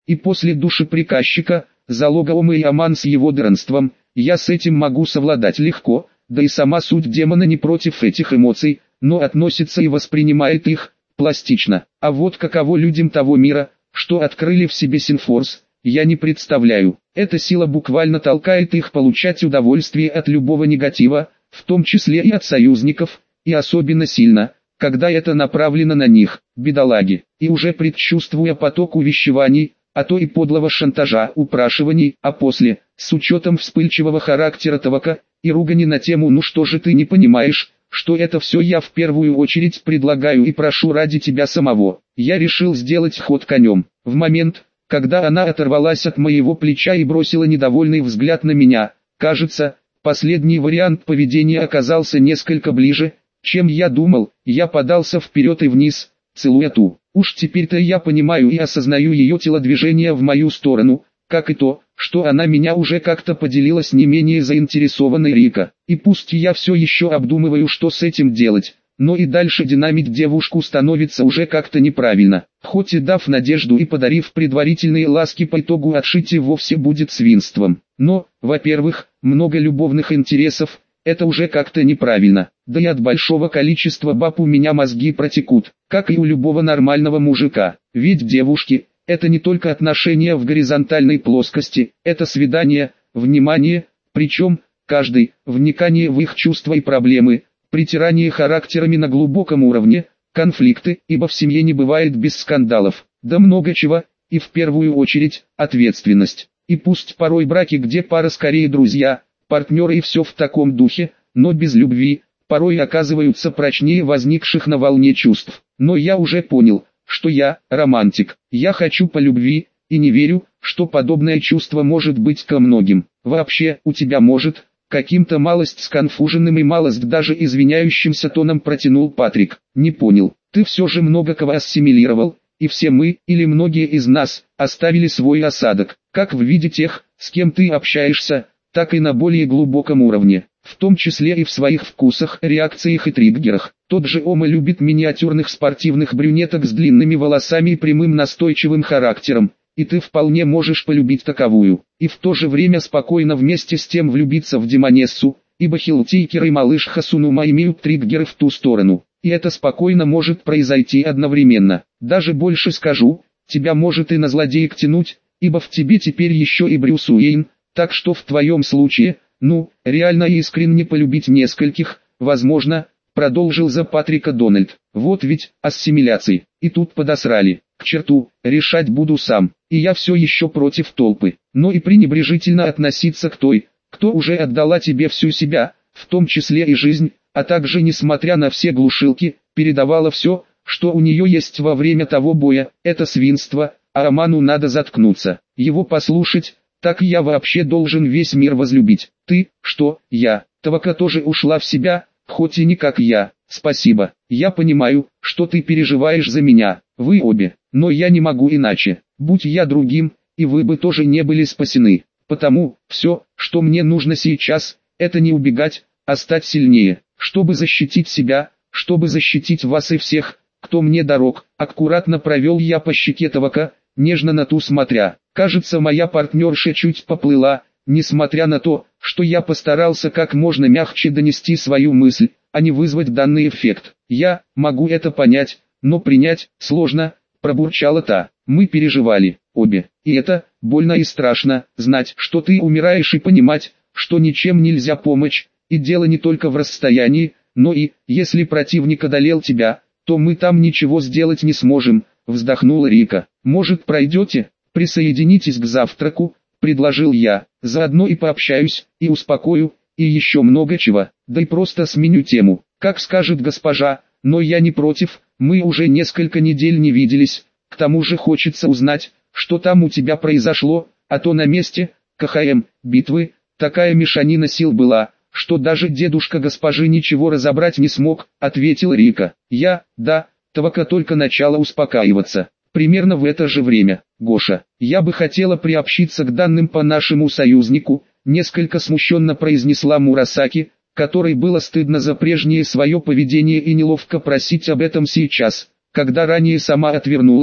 И после душеприказчика, залоговым и Аман с его дыранством, я с этим могу совладать легко, да и сама суть демона не против этих эмоций, но относится и воспринимает их пластично. А вот каково людям того мира, что открыли в себе Синфорс, я не представляю. Эта сила буквально толкает их получать удовольствие от любого негатива, в том числе и от союзников, и особенно сильно, когда это направлено на них, бедолаги. И уже предчувствуя поток увещеваний, а то и подлого шантажа, упрашиваний, а после, с учетом вспыльчивого характера Тавака, и ругани на тему «ну что же ты не понимаешь», что это все я в первую очередь предлагаю и прошу ради тебя самого. Я решил сделать ход конем. В момент, когда она оторвалась от моего плеча и бросила недовольный взгляд на меня, кажется, последний вариант поведения оказался несколько ближе, чем я думал. Я подался вперед и вниз, целуя ту. Уж теперь-то я понимаю и осознаю ее телодвижение в мою сторону, как и то, что она меня уже как-то поделилась не менее заинтересованной Рика. И пусть я все еще обдумываю, что с этим делать, но и дальше динамить девушку становится уже как-то неправильно. Хоть и дав надежду и подарив предварительные ласки, по итогу отшить и вовсе будет свинством. Но, во-первых, много любовных интересов, это уже как-то неправильно. Да и от большого количества баб у меня мозги протекут, как и у любого нормального мужика. Ведь девушки – это не только отношения в горизонтальной плоскости, это свидание, внимание, причем, каждый, вникание в их чувства и проблемы, притирание характерами на глубоком уровне, конфликты, ибо в семье не бывает без скандалов, да много чего, и в первую очередь, ответственность. И пусть порой браки, где пара скорее друзья, партнеры и все в таком духе, но без любви, порой оказываются прочнее возникших на волне чувств. Но я уже понял, что я романтик. Я хочу по любви, и не верю, что подобное чувство может быть ко многим. Вообще, у тебя может, каким-то малость сконфуженным и малость даже извиняющимся тоном протянул Патрик. Не понял, ты все же много кого ассимилировал, и все мы, или многие из нас, оставили свой осадок, как в виде тех, с кем ты общаешься, так и на более глубоком уровне, в том числе и в своих вкусах, реакциях и триггерах. Тот же Ома любит миниатюрных спортивных брюнеток с длинными волосами и прямым настойчивым характером, и ты вполне можешь полюбить таковую, и в то же время спокойно вместе с тем влюбиться в Демонессу, ибо Хилтейкер и малыш Хасунума имеют триггеры в ту сторону, и это спокойно может произойти одновременно. Даже больше скажу, тебя может и на злодеек тянуть, ибо в тебе теперь еще и Брюс Уэйн. Так что в твоем случае, реально и искренне полюбить нескольких, возможно, продолжил за Патрика Дональд. Вот ведь, ассимиляции, и тут подосрали. К черту, решать буду сам, и я все еще против толпы. Но и пренебрежительно относиться к той, кто уже отдала тебе всю себя, в том числе и жизнь, а также, несмотря на все глушилки, передавала все, что у нее есть во время того боя, это свинство, а Аману надо заткнуться, его послушать. Так я вообще должен весь мир возлюбить. Ты, что, я, Тавака тоже ушла в себя, хоть и не как я. Спасибо, я понимаю, что ты переживаешь за меня, вы обе, но я не могу иначе. Будь я другим, и вы бы тоже не были спасены. Потому, все, что мне нужно сейчас, это не убегать, а стать сильнее, чтобы защитить себя, чтобы защитить вас и всех, кто мне дорог. Аккуратно провел я по щеке Тавака, нежно на ту смотря. Кажется, моя партнерша чуть поплыла, несмотря на то, что я постарался как можно мягче донести свою мысль, а не вызвать данный эффект. Я могу это понять, но принять сложно, пробурчала та. Мы переживали, обе, и это больно и страшно, знать, что ты умираешь и понимать, что ничем нельзя помочь, и дело не только в расстоянии, но и, если противник одолел тебя, то мы там ничего сделать не сможем, вздохнула Рика. Может, пройдете? Присоединитесь к завтраку, предложил я, заодно и пообщаюсь, и успокою, и еще много чего, да и просто сменю тему, как скажет госпожа, но я не против, мы уже несколько недель не виделись, к тому же хочется узнать, что там у тебя произошло, а то на месте, КХМ, битвы, такая мешанина сил была, что даже дедушка госпожи ничего разобрать не смог, ответил Рика. Да, Тавака только начала успокаиваться. Примерно в это же время, Гоша, я бы хотела приобщиться к данным по нашему союзнику, несколько смущенно произнесла Мурасаки, которой было стыдно за прежнее свое поведение и неловко просить об этом сейчас, когда ранее сама отвернулась,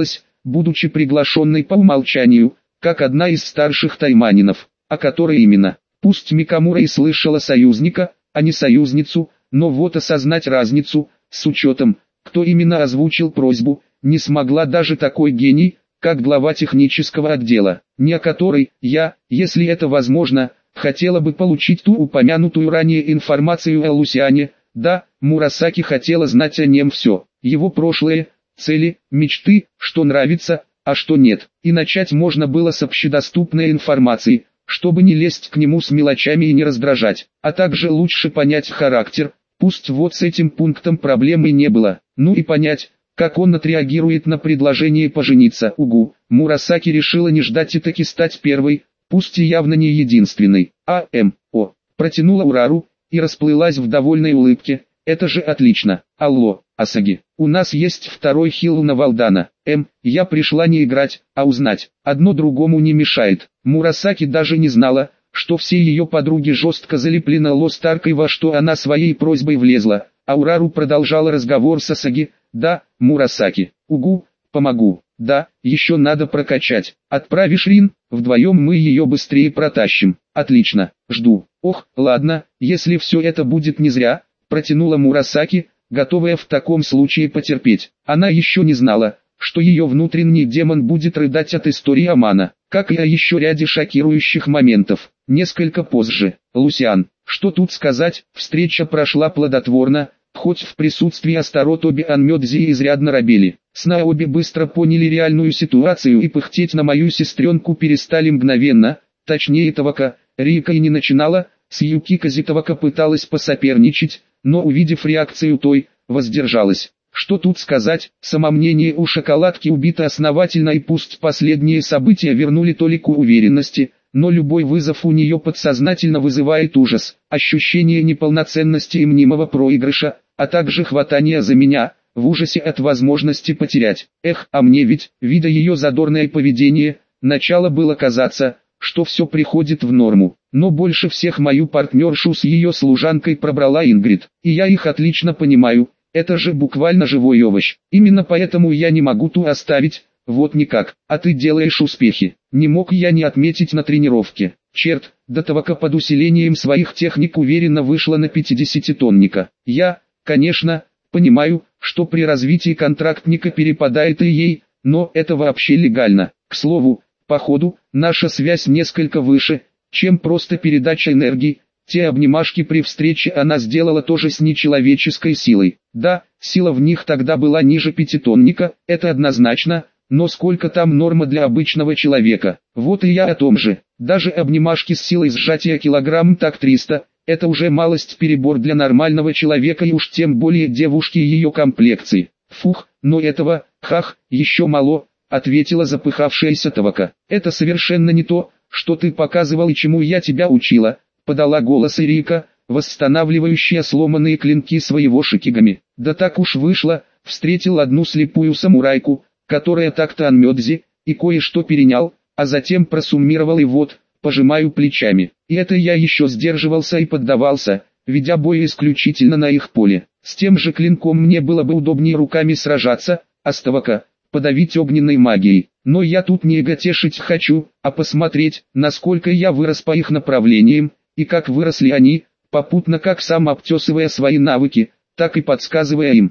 будучи приглашенной по умолчанию, как одна из старших тайманинов, а которой именно. Пусть Микамура и слышала союзника, а не союзницу, но вот осознать разницу, с учетом, кто именно озвучил просьбу, не смогла даже такой гений, как глава технического отдела, не о которой я, если это возможно, хотела бы получить ту упомянутую ранее информацию о Лусиане. Да, Мурасаки хотела знать о нем все, его прошлое, цели, мечты, что нравится, а что нет, и начать можно было с общедоступной информации, чтобы не лезть к нему с мелочами и не раздражать, а также лучше понять характер, пусть вот с этим пунктом проблемы не было, ну и понять, как он отреагирует на предложение пожениться. Угу, Мурасаки решила не ждать и таки стать первой, пусть и явно не единственной. Протянула Урару, и расплылась в довольной улыбке. Это же отлично. Алло, Асаги, у нас есть второй хил на Валдана. Я пришла не играть, а узнать. Одно другому не мешает. Мурасаки даже не знала, что все ее подруги жестко залеплены Лостаркой, во что она своей просьбой влезла. А Урару продолжала разговор с Асаги. Да, Мурасаки, угу, помогу. Да, еще надо прокачать. Отправишь Рин, вдвоем мы ее быстрее протащим. Отлично, жду. Ох, ладно, если все это будет не зря, протянула Мурасаки, готовая в таком случае потерпеть. Она еще не знала, что ее внутренний демон будет рыдать от истории Амана, как и о еще ряде шокирующих моментов. Несколько позже. Лусиан, что тут сказать, встреча прошла плодотворно, хоть в присутствии Астаротоби Анмёдзи изрядно робели. Снаоби быстро поняли реальную ситуацию и пыхтеть на мою сестренку перестали мгновенно, точнее Тавака, Рика и не начинала, с Юкикази Тавака пыталась посоперничать, но увидев реакцию той, воздержалась. Что тут сказать, самомнение у шоколадки убито основательно, и пусть последние события вернули толику уверенности, но любой вызов у нее подсознательно вызывает ужас, ощущение неполноценности и мнимого проигрыша, а также хватание за меня, в ужасе от возможности потерять. А мне ведь, видя ее задорное поведение, начало было казаться, что все приходит в норму. Но больше всех мою партнершу с ее служанкой пробрала Ингрид, и я их отлично понимаю, это же буквально живой овощ. Именно поэтому я не могу ту оставить, вот никак, а ты делаешь успехи. Не мог я не отметить на тренировке. Черт, до Тавака под усилением своих техник уверенно вышла на 50-тонника. Я, конечно, понимаю, что при развитии контрактника перепадает и ей, но это вообще легально. К слову, походу, наша связь несколько выше, чем просто передача энергии. Те обнимашки при встрече она сделала тоже с нечеловеческой силой. Да, сила в них тогда была ниже 5-тонника, это однозначно, но сколько там норма для обычного человека? Вот и я о том же. Даже обнимашки с силой сжатия килограмм так 300, это уже малость перебор для нормального человека и уж тем более девушки ее комплекции. Фух, но этого, еще мало, ответила запыхавшаяся Тавака. Это совершенно не то, что ты показывал и чему я тебя учила, подала голос Ирика, восстанавливающая сломанные клинки своего шикигами. Да так уж вышло, встретил одну слепую самурайку, которая так-то Анмёдзи, и кое-что перенял, а затем просуммировал и вот, пожимаю плечами. И это я еще сдерживался и поддавался, ведя бой исключительно на их поле. С тем же клинком мне было бы удобнее руками сражаться, а с Тавака подавить огненной магией. Но я тут не эготешить хочу, а посмотреть, насколько я вырос по их направлениям, и как выросли они, попутно как сам обтесывая свои навыки, так и подсказывая им.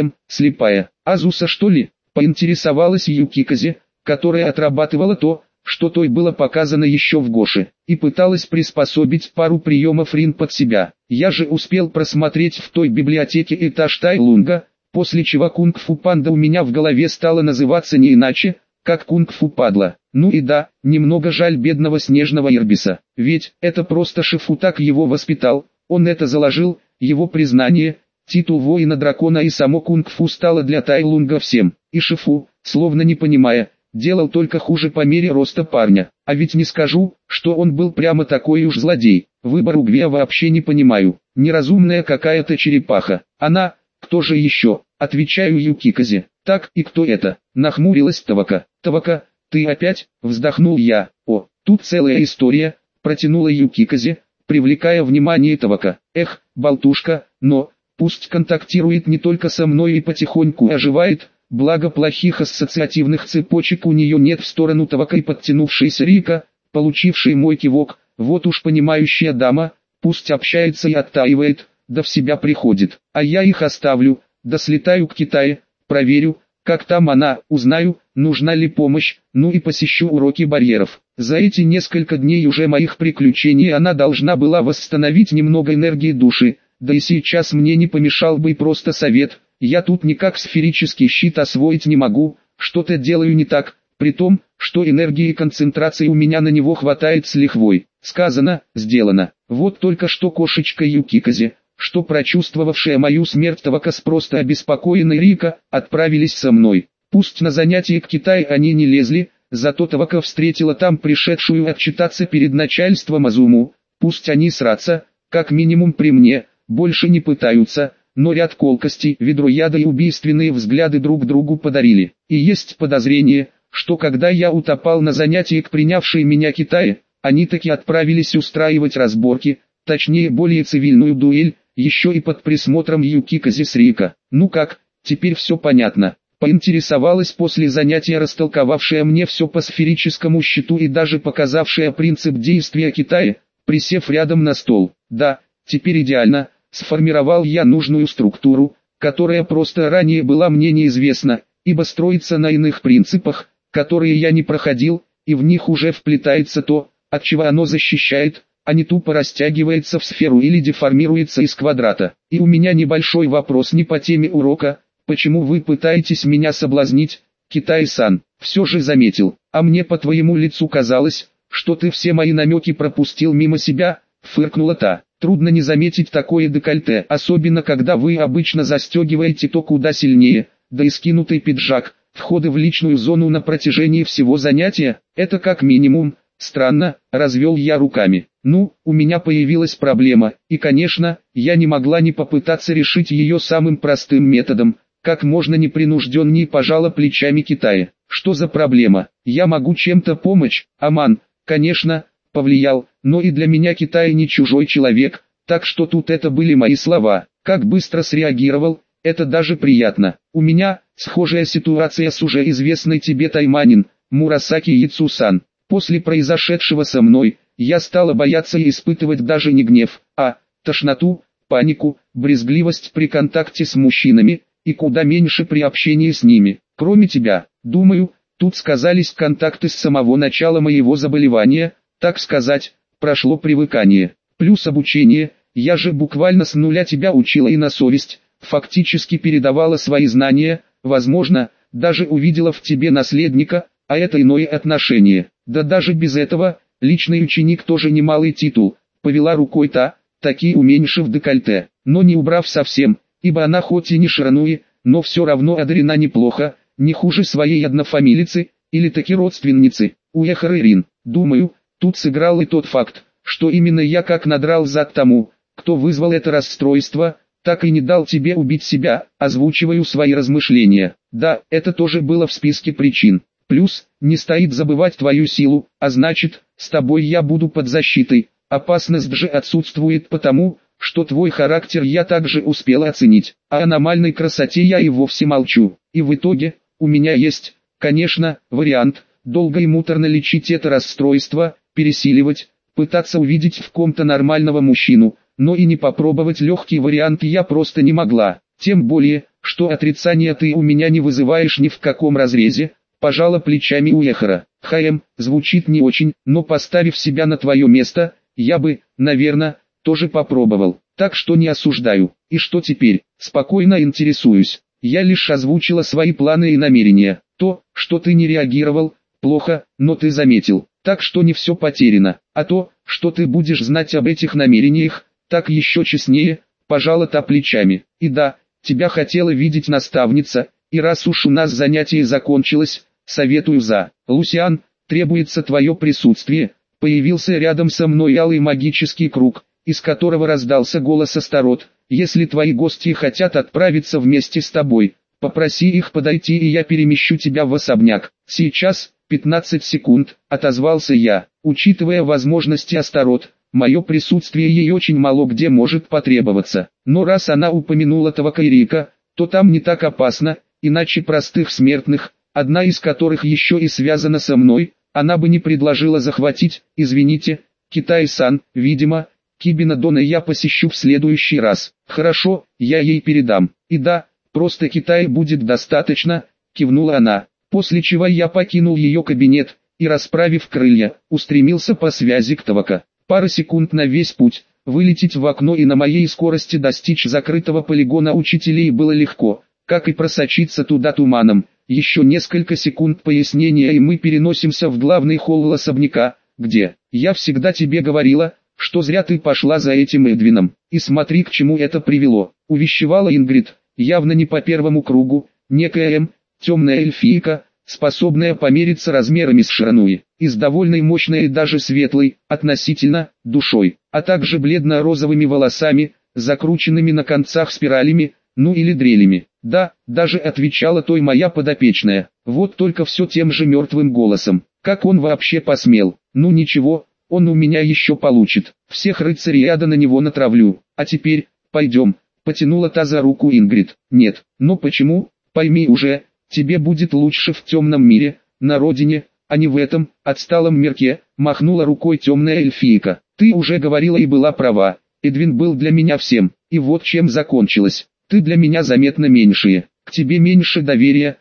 Слепая, Азуса что ли? Поинтересовалась Юкикази, которая отрабатывала то, что той было показано еще в Гоше, и пыталась приспособить пару приемов Рин под себя. Я же успел просмотреть в той библиотеке этаж Тайлунга, после чего кунг-фу панда у меня в голове стала называться не иначе, как кунг-фу падла. Ну и да, немного жаль бедного снежного Ирбиса, ведь это просто Шифу так его воспитал, он это заложил, его признание, титул воина дракона и само кунг-фу стало для Тайлунга всем, и Шифу, словно не понимая, делал только хуже по мере роста парня. А ведь не скажу, что он был прямо такой уж злодей, выбор Угвея вообще не понимаю, неразумная какая-то черепаха. Она, кто же еще, отвечаю Юкиказе. Так, и кто это? Нахмурилась Тавака. Тавака, ты опять? Вздохнул я. О, тут целая история, протянула Юкиказе, привлекая внимание Тавака. Болтушка, но, пусть контактирует не только со мной и потихоньку оживает, благо плохих ассоциативных цепочек у нее нет в сторону Тавакой подтянувшейся Рика, получившей мой кивок, вот уж понимающая дама, пусть общается и оттаивает, да в себя приходит, а я их оставлю, да слетаю к Китаю, проверю, как там она, узнаю, нужна ли помощь, ну и посещу уроки барьеров. За эти несколько дней уже моих приключений она должна была восстановить немного энергии души, да и сейчас мне не помешал бы и просто совет, я тут никак сферический щит освоить не могу, что-то делаю не так, при том, что энергии и концентрации у меня на него хватает с лихвой. Сказано, сделано. Вот только что кошечка Юкиказе, что прочувствовавшая мою смерть Тавака с просто обеспокоенной Рика, отправились со мной. Пусть на занятия к Китаю они не лезли, зато Тавака встретила там пришедшую отчитаться перед начальством Азуму, пусть они сраться, как минимум при мне, больше не пытаются, но ряд колкостей, ведро яда и убийственные взгляды друг другу подарили. И есть подозрение, что когда я утопал на занятии к принявшей меня Китае, они таки отправились устраивать разборки, точнее более цивильную дуэль, еще и под присмотром Юкиказе с Рика. Ну как, теперь все понятно. Поинтересовалась после занятия растолковавшая мне все по сферическому щиту и даже показавшая принцип действия Китая, присев рядом на стол. Да, теперь идеально, сформировал я нужную структуру, которая просто ранее была мне неизвестна, ибо строится на иных принципах, которые я не проходил, и в них уже вплетается то, от чего оно защищает, а не тупо растягивается в сферу или деформируется из квадрата. И у меня небольшой вопрос не по теме урока, почему вы пытаетесь меня соблазнить, Китай-сан, все же заметил, а мне по твоему лицу казалось, что ты все мои намеки пропустил мимо себя, фыркнула та. Трудно не заметить такое декольте, особенно когда вы обычно застегиваете то куда сильнее, да и скинутый пиджак, входы в личную зону на протяжении всего занятия, это как минимум. Странно, развел я руками. Ну, у меня появилась проблема, и конечно, я не могла не попытаться решить ее самым простым методом, как можно непринужденнее пожала плечами Китая. Что за проблема? Я могу чем-то помочь, Аман, конечно, повлиял, но и для меня Китай не чужой человек, так что тут это были мои слова. Как быстро среагировал, это даже приятно. У меня схожая ситуация с уже известной тебе тайманин, Мурасаки Яцу-сан. После произошедшего со мной, я стала бояться и испытывать даже не гнев, а тошноту, панику, брезгливость при контакте с мужчинами, и куда меньше при общении с ними. Кроме тебя, думаю, тут сказались контакты с самого начала моего заболевания, так сказать, прошло привыкание. Плюс обучение, я же буквально с нуля тебя учила и на совесть, фактически передавала свои знания, возможно, даже увидела в тебе наследника, а это иное отношение. Да даже без этого, личный ученик тоже немалый титул, повела рукой та, таки уменьшив декольте, но не убрав совсем, ибо она хоть и не Ширануи, но все равно одарена неплохо, не хуже своей однофамилицы, или таки родственницы, Уэхара Рин. Думаю, тут сыграл и тот факт, что именно я как надрал зад тому, кто вызвал это расстройство, так и не дал тебе убить себя, озвучиваю свои размышления. Да, это тоже было в списке причин. Плюс, не стоит забывать твою силу, а значит, с тобой я буду под защитой. Опасность же отсутствует потому, что твой характер я также успел оценить. О аномальной красоте я и вовсе молчу. И в итоге, у меня есть, конечно, вариант, долго и муторно лечить это расстройство, пересиливать, пытаться увидеть в ком-то нормального мужчину, но и не попробовать легкий вариант я просто не могла. Тем более, что отрицания ты у меня не вызываешь ни в каком разрезе. Пожала плечами Уэхара. Звучит не очень, но поставив себя на твое место, я бы, наверное, тоже попробовал. Так что не осуждаю. И что теперь? Спокойно интересуюсь. Я лишь озвучила свои планы и намерения. То, что ты не реагировал, плохо, но ты заметил. Так что не все потеряно. А то, что ты будешь знать об этих намерениях, так еще честнее, пожала та плечами. И да, тебя хотела видеть наставница, и раз уж у нас занятие закончилось, советую за. Лусиан, требуется твое присутствие. Появился рядом со мной алый магический круг, из которого раздался голос Астарот. Если твои гости хотят отправиться вместе с тобой, попроси их подойти и я перемещу тебя в особняк. Сейчас, 15 секунд, отозвался я. Учитывая возможности Астарот, мое присутствие ей очень мало где может потребоваться. Но раз она упомянула Тавака и Рика, то там не так опасно, иначе простых смертных, одна из которых еще и связана со мной, она бы не предложила захватить. Извините, Китай-сан, видимо, Кибина Дона я посещу в следующий раз. Хорошо, я ей передам. И да, просто Китая будет достаточно, кивнула она. После чего я покинул ее кабинет и, расправив крылья, устремился по связи к Тавака. Пара секунд на весь путь. Вылететь в окно и на моей скорости достичь закрытого полигона учителей было легко, как и просочиться туда туманом. Еще несколько секунд пояснения, и мы переносимся в главный холл особняка, где «Я всегда тебе говорила, что зря ты пошла за этим Эдвином, и смотри, к чему это привело», увещевала Ингрид, явно не по первому кругу, некая темная эльфийка, способная помериться размерами с Ширануи, и с довольно мощной и даже светлой, относительно, душой, а также бледно-розовыми волосами, закрученными на концах спиралями, ну или дрелями. Да, даже отвечала той моя подопечная, вот только все тем же мертвым голосом. Как он вообще посмел? Ну ничего, он у меня еще получит. Всех рыцарей ада на него натравлю. А теперь, пойдем, потянула та за руку Ингрид. Нет, но почему? Пойми уже, тебе будет лучше в темном мире, на родине, а не в этом отсталом мирке, махнула рукой темная эльфийка. Ты уже говорила и была права, Эдвин был для меня всем, и вот чем закончилось. Ты для меня заметно меньшее, к тебе меньше доверия,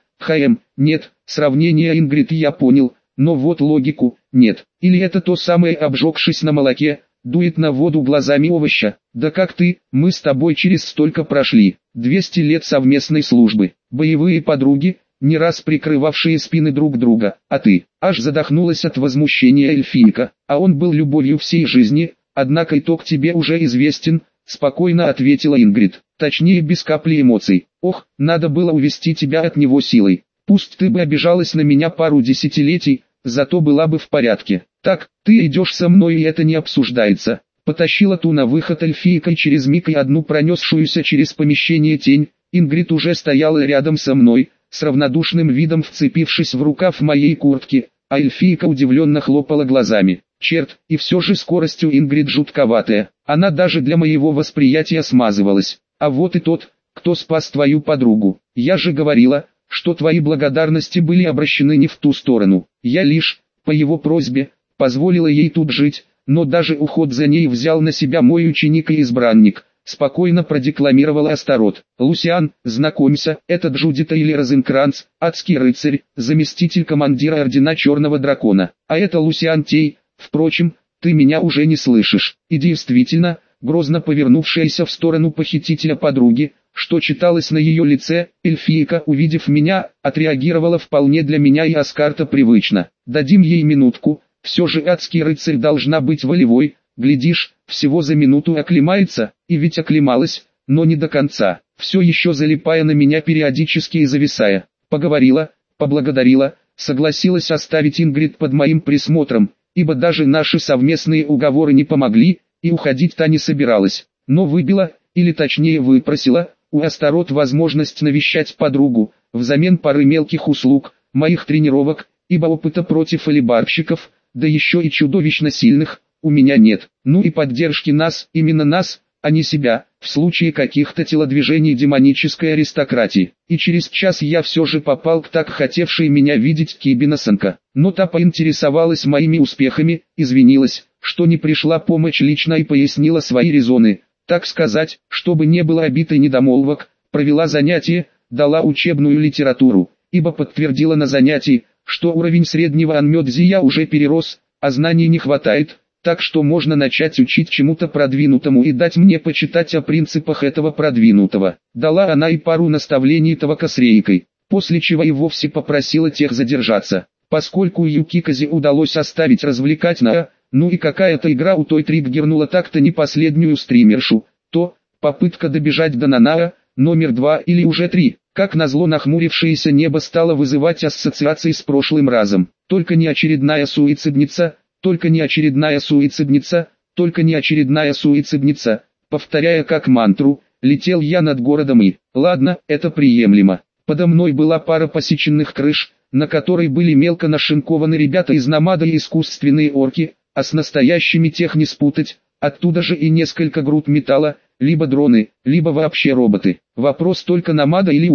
нет, сравнение Ингрид я понял, но вот логику, нет. Или это то самое, обжегшись на молоке, дует на воду глазами овоща. Да как ты, мы с тобой через столько прошли, 200 лет совместной службы, боевые подруги, не раз прикрывавшие спины друг друга, а ты, аж задохнулась от возмущения эльфийка, а он был любовью всей жизни, однако итог тебе уже известен, спокойно ответила Ингрид, точнее без капли эмоций. Ох, надо было увести тебя от него силой. Пусть ты бы обижалась на меня пару десятилетий, зато была бы в порядке. Так, ты идешь со мной и это не обсуждается. Потащила ту на выход эльфийкой через миг и одну пронесшуюся через помещение тень. Ингрид уже стояла рядом со мной, с равнодушным видом вцепившись в рукав моей куртки, а эльфийка удивленно хлопала глазами. Черт, и все же скорость у Ингрид жутковатая, она даже для моего восприятия смазывалась. А вот и тот, кто спас твою подругу. Я же говорила, что твои благодарности были обращены не в ту сторону. Я лишь, по его просьбе, позволила ей тут жить, но даже уход за ней взял на себя мой ученик и избранник. Спокойно продекламировала Астарот. Лусиан, знакомься, это Джудита или Розенкранц, адский рыцарь, заместитель командира ордена Черного Дракона. А это Лусиан Тей. Впрочем, ты меня уже не слышишь. И действительно, грозно повернувшаяся в сторону похитителя подруги, что читалось на ее лице, эльфийка, увидев меня, отреагировала вполне для меня и Аскарта привычно. Дадим ей минутку, все же адский рыцарь должна быть волевой, глядишь, всего за минуту оклемается, и ведь оклемалась, но не до конца, все еще залипая на меня периодически и зависая. Поговорила, поблагодарила, согласилась оставить Ингрид под моим присмотром, ибо даже наши совместные уговоры не помогли, и уходить та не собиралась, но выбила, или точнее выпросила, у Астарот возможность навещать подругу, взамен пары мелких услуг, моих тренировок, ибо опыта против алибарщиков, да еще и чудовищно сильных, у меня нет, ну и поддержки нас, именно нас, а не себя, в случае каких-то телодвижений демонической аристократии. И через час я все же попал к так хотевшей меня видеть Кибина-санка, но та поинтересовалась моими успехами, извинилась, что не пришла помочь лично и пояснила свои резоны, так сказать, чтобы не было обид и недомолвок, провела занятие, дала учебную литературу, ибо подтвердила на занятии, что уровень среднего анмёдзи я уже перерос, а знаний не хватает, так что можно начать учить чему-то продвинутому и дать мне почитать о принципах этого продвинутого. Дала она и пару наставлений Тавака с Рейкой, после чего и вовсе попросила тех задержаться, поскольку Юкиказе удалось оставить развлекать на ну и какая-то игра у той триггернула так-то не последнюю стримершу, то попытка добежать до Нанаа, номер 2 или уже 3, как назло нахмурившееся небо стало вызывать ассоциации с прошлым разом. Только не очередная суицидница, только не очередная суицидница, только не очередная суицидница, повторяя как мантру, летел я над городом и, ладно, это приемлемо. Подо мной была пара посеченных крыш, на которой были мелко нашинкованы ребята из Намада и искусственные орки, а с настоящими тех не спутать, оттуда же и несколько груд металла, либо дроны, либо вообще роботы. Вопрос только Намада или УФС.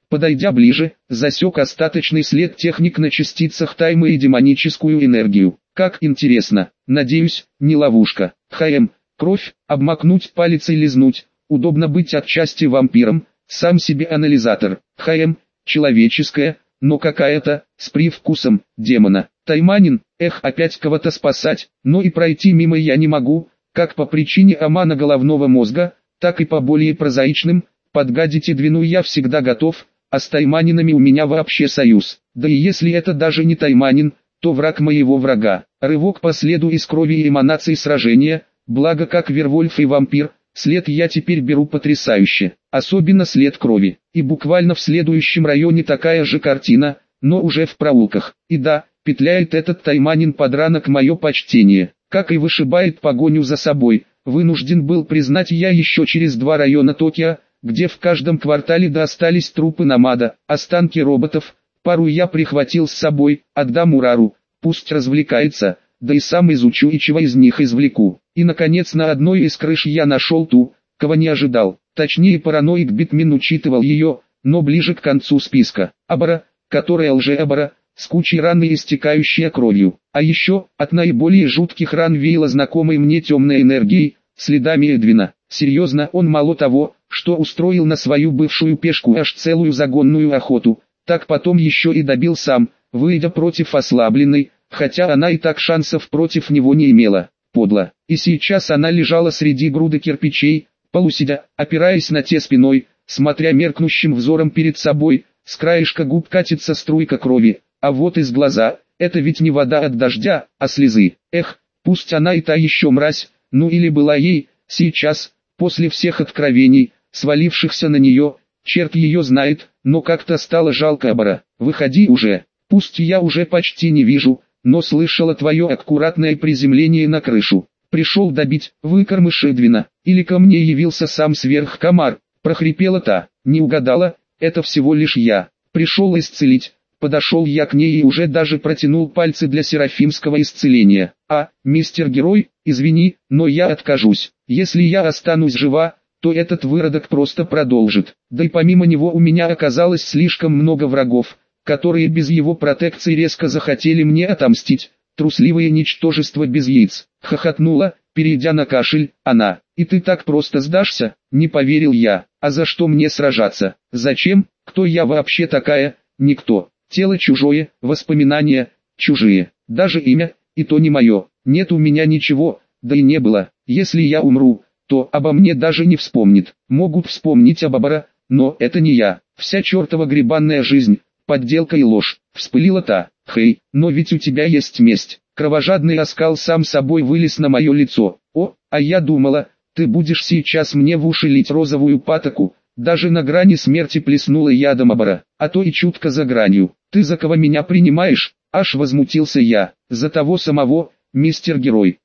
Подойдя ближе, засек остаточный след техник на частицах тайма и демоническую энергию. Как интересно, надеюсь, не ловушка. Кровь, обмакнуть палец и лизнуть, удобно быть отчасти вампиром, сам себе анализатор. Человеческая, но какая-то, с привкусом, демона. Тайманин, опять кого-то спасать, но и пройти мимо я не могу, как по причине омана головного мозга, так и по более прозаичным, подгадить и двину я всегда готов, а с тайманинами у меня вообще союз. Да и если это даже не тайманин, то враг моего врага. Рывок по следу из крови и эманаций сражения, благо как Вервольф и вампир, след я теперь беру потрясающе, особенно след крови. И буквально в следующем районе такая же картина, но уже в проулках. И да, петляет этот тайманин подранок, мое почтение, как и вышибает погоню за собой. Вынужден был признать я еще через 2 района Токио, где в каждом квартале достались трупы намада, останки роботов. Пару я прихватил с собой, отдам Урару, пусть развлекается, да и сам изучу и чего из них извлеку. И наконец на одной из крыш я нашел ту, кого не ожидал, точнее параноик Битмин учитывал ее, но ближе к концу списка. Абара, которая лже-Абара, с кучей ран и истекающая кровью. А еще, от наиболее жутких ран веяло знакомой мне темной энергией, следами Эдвина. Серьезно, он мало того, что устроил на свою бывшую пешку аж целую загонную охоту, так потом еще и добил сам, выйдя против ослабленной, хотя она и так шансов против него не имела. Подло. И сейчас она лежала среди груды кирпичей, полусидя, опираясь на те спиной, смотря меркнущим взором перед собой, с краешка губ катится струйка крови, а вот из глаза, это ведь не вода от дождя, а слезы. Пусть она и та еще мразь, ну или была ей, сейчас, после всех откровений, свалившихся на нее, черт ее знает, но как-то стало жалко Абара. Выходи уже, пусть я уже почти не вижу, но слышала твое аккуратное приземление на крышу. Пришел добить, выкормыш Эдвина, или ко мне явился сам сверхкомар, прохрипела та, не угадала, это всего лишь я. Пришел исцелить, подошел я к ней и уже даже протянул пальцы для серафимского исцеления. Мистер Герой, извини, но я откажусь. Если я останусь жива, то этот выродок просто продолжит. Да и помимо него у меня оказалось слишком много врагов, которые без его протекции резко захотели мне отомстить. Трусливое ничтожество без яиц. Хохотнула, перейдя на кашель, она. И ты так просто сдашься? Не поверил я. А за что мне сражаться? Зачем? Кто я вообще такая? Никто. Тело чужое, воспоминания чужие. Даже имя, и то не мое. Нет у меня ничего, да и не было. Если я умру, то обо мне даже не вспомнит. Могут вспомнить об Абара, но это не я. Вся чертова гребанная жизнь, подделка и ложь. Вспылила та. Но ведь у тебя есть месть. Кровожадный оскал сам собой вылез на мое лицо. А я думала, ты будешь сейчас мне в уши лить розовую патоку. Даже на грани смерти плеснула ядом Абара, а то и чутко за гранью. Ты за кого меня принимаешь? Аж возмутился я. За того самого, мистер Герой.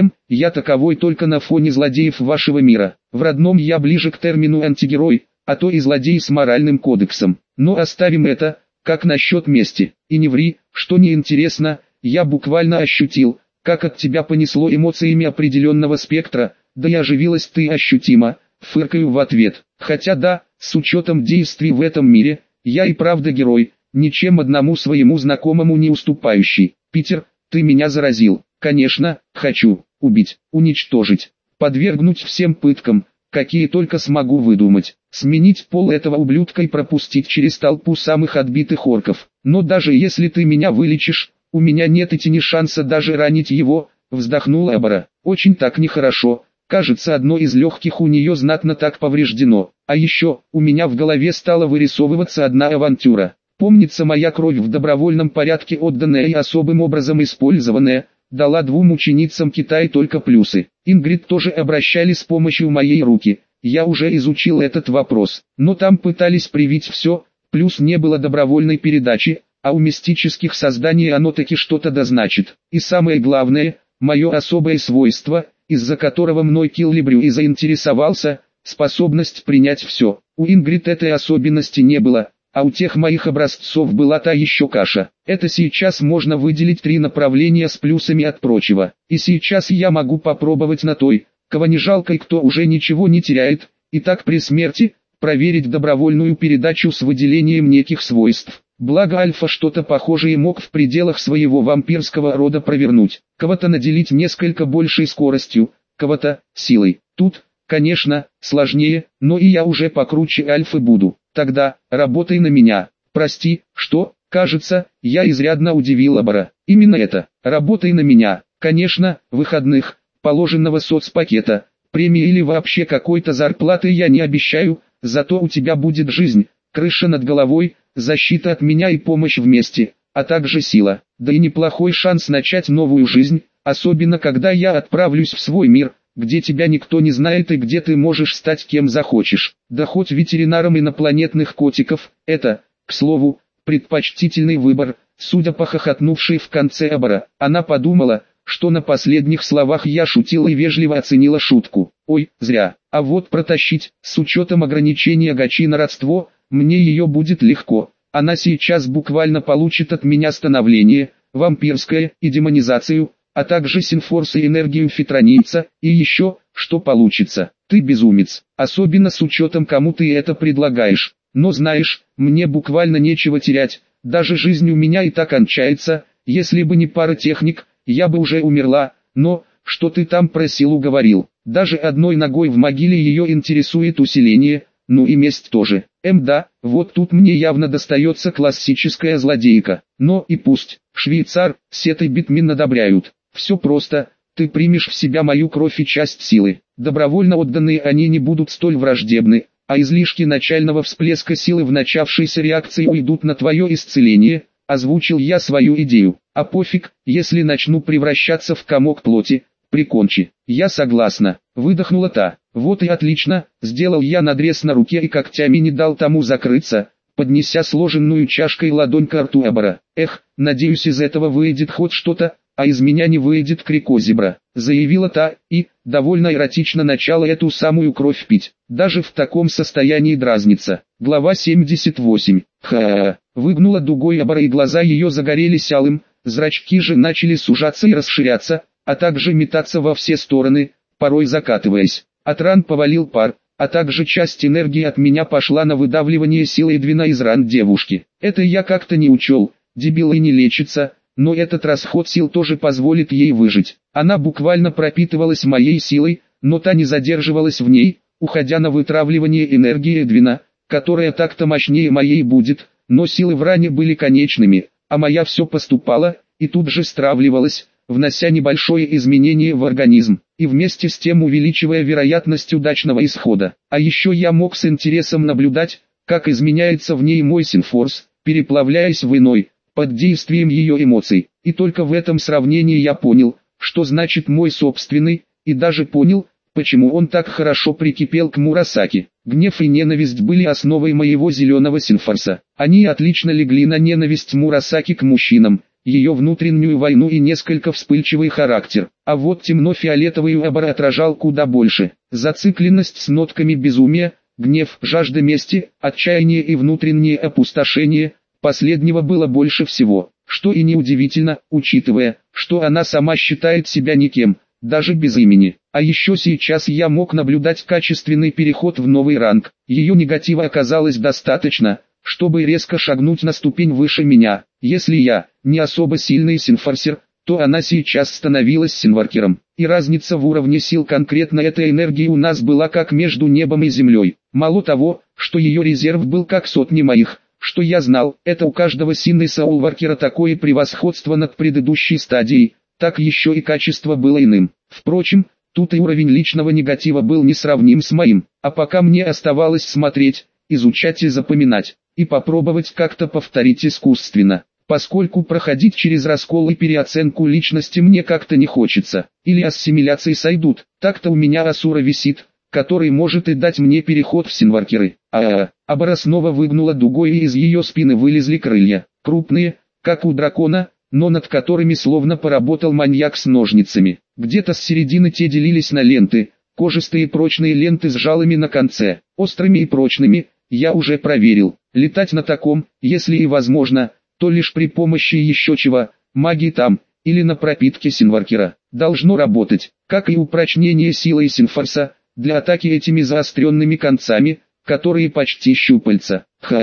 Я таковой только на фоне злодеев вашего мира. В родном я ближе к термину антигерой, а то и злодей с моральным кодексом. Но оставим это, как насчет мести. И не ври, что неинтересно, я буквально ощутил, как от тебя понесло эмоциями определенного спектра, да и оживилась ты ощутимо, фыркаю в ответ. Хотя да, с учетом действий в этом мире, я и правда герой, ничем одному своему знакомому не уступающий. Питер, ты меня заразил. Конечно, хочу убить, уничтожить, подвергнуть всем пыткам, какие только смогу выдумать, сменить пол этого ублюдка и пропустить через толпу самых отбитых орков. Но даже если ты меня вылечишь, у меня нет и тени шанса даже ранить его, вздохнула Абара. Очень так нехорошо, кажется, одно из легких у нее знатно так повреждено. А еще, у меня в голове стала вырисовываться одна авантюра. Помнится, моя кровь в добровольном порядке отданная и особым образом использованная, дала 2 ученицам Китая только плюсы. Ингрид тоже обращали с помощью моей руки. Я уже изучил этот вопрос, но там пытались привить все, плюс не было добровольной передачи, а у мистических созданий оно таки что-то дозначит. И самое главное, мое особое свойство, из-за которого мной Киллибрю и заинтересовался, способность принять все. У Ингрид этой особенности не было. А у тех моих образцов была та еще каша. Это сейчас можно выделить 3 направления с плюсами от прочего. И сейчас я могу попробовать на той, кого не жалко и кто уже ничего не теряет. Итак, при смерти, проверить добровольную передачу с выделением неких свойств. Благо Альфа что-то похожее мог в пределах своего вампирского рода провернуть. Кого-то наделить несколько большей скоростью, кого-то силой. Тут, конечно, сложнее, но и я уже покруче Альфы буду. Тогда, работай на меня. Прости, что? Кажется, я изрядно удивил Абара. Именно это, работай на меня. Конечно, выходных, положенного соцпакета, премии или вообще какой-то зарплаты я не обещаю, зато у тебя будет жизнь, крыша над головой, защита от меня и помощь вместе, а также сила. Да и неплохой шанс начать новую жизнь, особенно когда я отправлюсь в свой мир, где тебя никто не знает и где ты можешь стать кем захочешь. Да хоть ветеринаром инопланетных котиков, это, к слову, предпочтительный выбор, судя по хохотнувшей в конце Абара. Она подумала, что на последних словах я шутил и вежливо оценила шутку. Ой, зря. А вот протащить, с учетом ограничения гачи на родство, мне ее будет легко. Она сейчас буквально получит от меня становление, вампирское и демонизацию, а также синфорс и энергию фитронийца, и еще, что получится. Ты безумец, особенно с учетом кому ты это предлагаешь. Но знаешь, мне буквально нечего терять, даже жизнь у меня и так кончается, если бы не пара техник, я бы уже умерла, но, что ты там про силу говорил, даже одной ногой в могиле ее интересует усиление, ну и месть тоже. Да, вот тут мне явно достается классическая злодейка, но и пусть, швейцар, с этой Битмин одобряют. Все просто, ты примешь в себя мою кровь и часть силы, добровольно отданные они не будут столь враждебны, а излишки начального всплеска силы в начавшейся реакции уйдут на твое исцеление. Озвучил я свою идею. А пофиг, если начну превращаться в комок плоти, прикончи. Я согласна. Выдохнула та. Вот и отлично, сделал я надрез на руке и когтями не дал тому закрыться, поднеся сложенную чашкой ладонь к рту Абара. Эх, надеюсь из этого выйдет хоть что-то, а из меня не выйдет крикозебра, заявила та, и, довольно эротично начала эту самую кровь пить. Даже в таком состоянии дразнится. Глава 78. Ха-ха-ха. Выгнула дугой Абара и глаза ее загорелись алым, зрачки же начали сужаться и расширяться, а также метаться во все стороны, порой закатываясь. От ран повалил пар, а также часть энергии от меня пошла на выдавливание силы Эдвина из ран девушки. Это я как-то не учел, дебилы не лечится, но этот расход сил тоже позволит ей выжить. Она буквально пропитывалась моей силой, но та не задерживалась в ней, уходя на вытравливание энергии Эдвина, которая так-то мощнее моей будет, но силы в ране были конечными, а моя все поступала, и тут же стравливалась, внося небольшое изменение в организм, и вместе с тем увеличивая вероятность удачного исхода. А еще я мог с интересом наблюдать, как изменяется в ней мой синфорс, переплавляясь в иной, под действием ее эмоций. И только в этом сравнении я понял, что значит мой собственный, и даже понял, почему он так хорошо прикипел к Мурасаки. Гнев и ненависть были основой моего зеленого синфорса. Они отлично легли на ненависть Мурасаки к мужчинам, ее внутреннюю войну и несколько вспыльчивый характер. А вот темно-фиолетовый Абара отражал куда больше. Зацикленность с нотками безумия, гнев, жажда мести, отчаяние и внутреннее опустошение. Последнего было больше всего, что и неудивительно, учитывая, что она сама считает себя никем, даже без имени. А еще сейчас я мог наблюдать качественный переход в новый ранг. Ее негатива оказалось достаточно, чтобы резко шагнуть на ступень выше меня. Если я не особо сильный синфорсер, то она сейчас становилась синваркером. И разница в уровне сил конкретно этой энергии у нас была как между небом и землей. Мало того, что ее резерв был как сотни моих, что я знал, это у каждого синной соулваркера такое превосходство над предыдущей стадией, так еще и качество было иным. Впрочем, тут и уровень личного негатива был несравним с моим, а пока мне оставалось смотреть, изучать и запоминать, и попробовать как-то повторить искусственно, поскольку проходить через раскол и переоценку личности мне как-то не хочется, или ассимиляции сойдут, так-то у меня Асура висит, который может и дать мне переход в синваркеры. Абара снова выгнула дугой и из ее спины вылезли крылья, крупные, как у дракона, но над которыми словно поработал маньяк с ножницами. Где-то с середины те делились на ленты, кожистые прочные ленты с жалами на конце, острыми и прочными, я уже проверил. Летать на таком, если и возможно, то лишь при помощи еще чего, магии там, или на пропитке синваркера. Должно работать, как и упрочнение силы синфорса, для атаки этими заостренными концами, которые почти щупальца.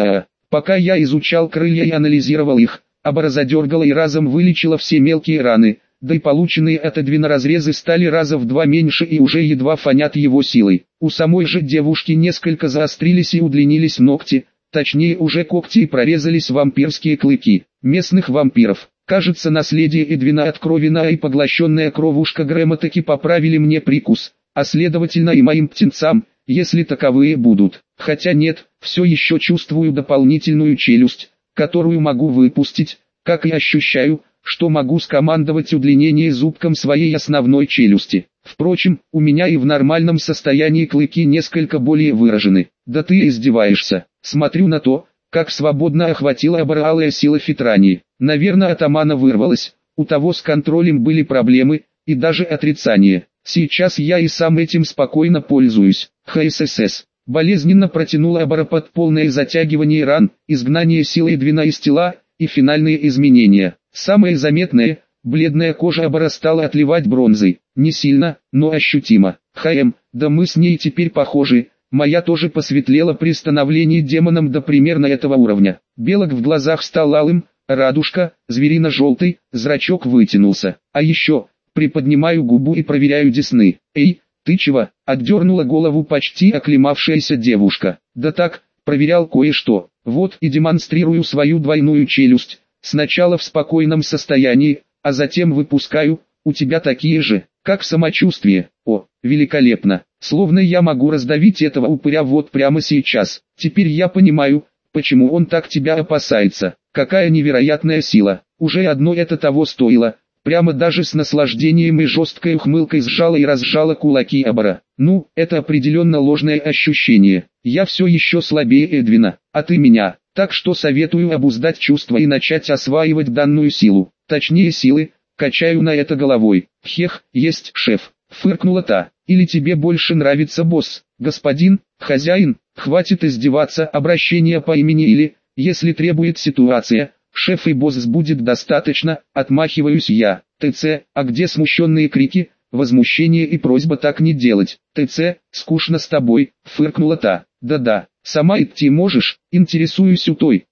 Пока я изучал крылья и анализировал их, Абара задергала и разом вылечила все мелкие раны, да и полученные от Эдвина разрезы стали раза в 2 меньше и уже едва фонят его силой. У самой же девушки несколько заострились и удлинились ногти, точнее уже когти и прорезались вампирские клыки местных вампиров. Кажется, наследие Эдвина от Кровина и поглощенная кровушка Грэма таки поправили мне прикус, а следовательно и моим птенцам, если таковые будут. Хотя нет, все еще чувствую дополнительную челюсть, которую могу выпустить, как и ощущаю, что могу скомандовать удлинение зубком своей основной челюсти. Впрочем, у меня и в нормальном состоянии клыки несколько более выражены. Да ты издеваешься. Смотрю на то, как свободно охватила Абара алая сила Фитрани. Наверное, атамана вырвалась, у того с контролем были проблемы, и даже отрицание. Сейчас я и сам этим спокойно пользуюсь. ХСС. Болезненно протянула Абара под полное затягивание ран, изгнание силы Эдвина из тела, и финальные изменения. Самое заметное, бледная кожа Абара стала отливать бронзой. Не сильно, но ощутимо. Да мы с ней теперь похожи. Моя тоже посветлела при становлении демоном до примерно этого уровня. Белок в глазах стал алым, радужка, зверино-желтый, зрачок вытянулся. А еще, приподнимаю губу и проверяю десны. Эй, ты чего? Отдернула голову почти оклемавшаяся девушка. Да так, проверял кое-что. Вот и демонстрирую свою двойную челюсть. Сначала в спокойном состоянии, а затем выпускаю. У тебя такие же, как самочувствие. О, великолепно. Словно я могу раздавить этого упыря вот прямо сейчас. Теперь я понимаю, почему он так тебя опасается. Какая невероятная сила. Уже одно это того стоило. Прямо даже с наслаждением и жесткой ухмылкой сжала и разжала кулаки Абара. Ну, это определенно ложное ощущение. Я все еще слабее Эдвина, а ты меня. Так что советую обуздать чувства и начать осваивать данную силу. Точнее силы, качаю на это головой. Хех, есть шеф. Фыркнула та. Или тебе больше нравится босс, господин, хозяин, хватит издеваться, обращение по имени или, если требует ситуация, шеф и босс будет достаточно, отмахиваюсь я. ТЦ, а где смущенные крики, возмущение и просьба так не делать. ТЦ, скучно с тобой, фыркнула та. Да-да, сама идти можешь, интересуюсь у той.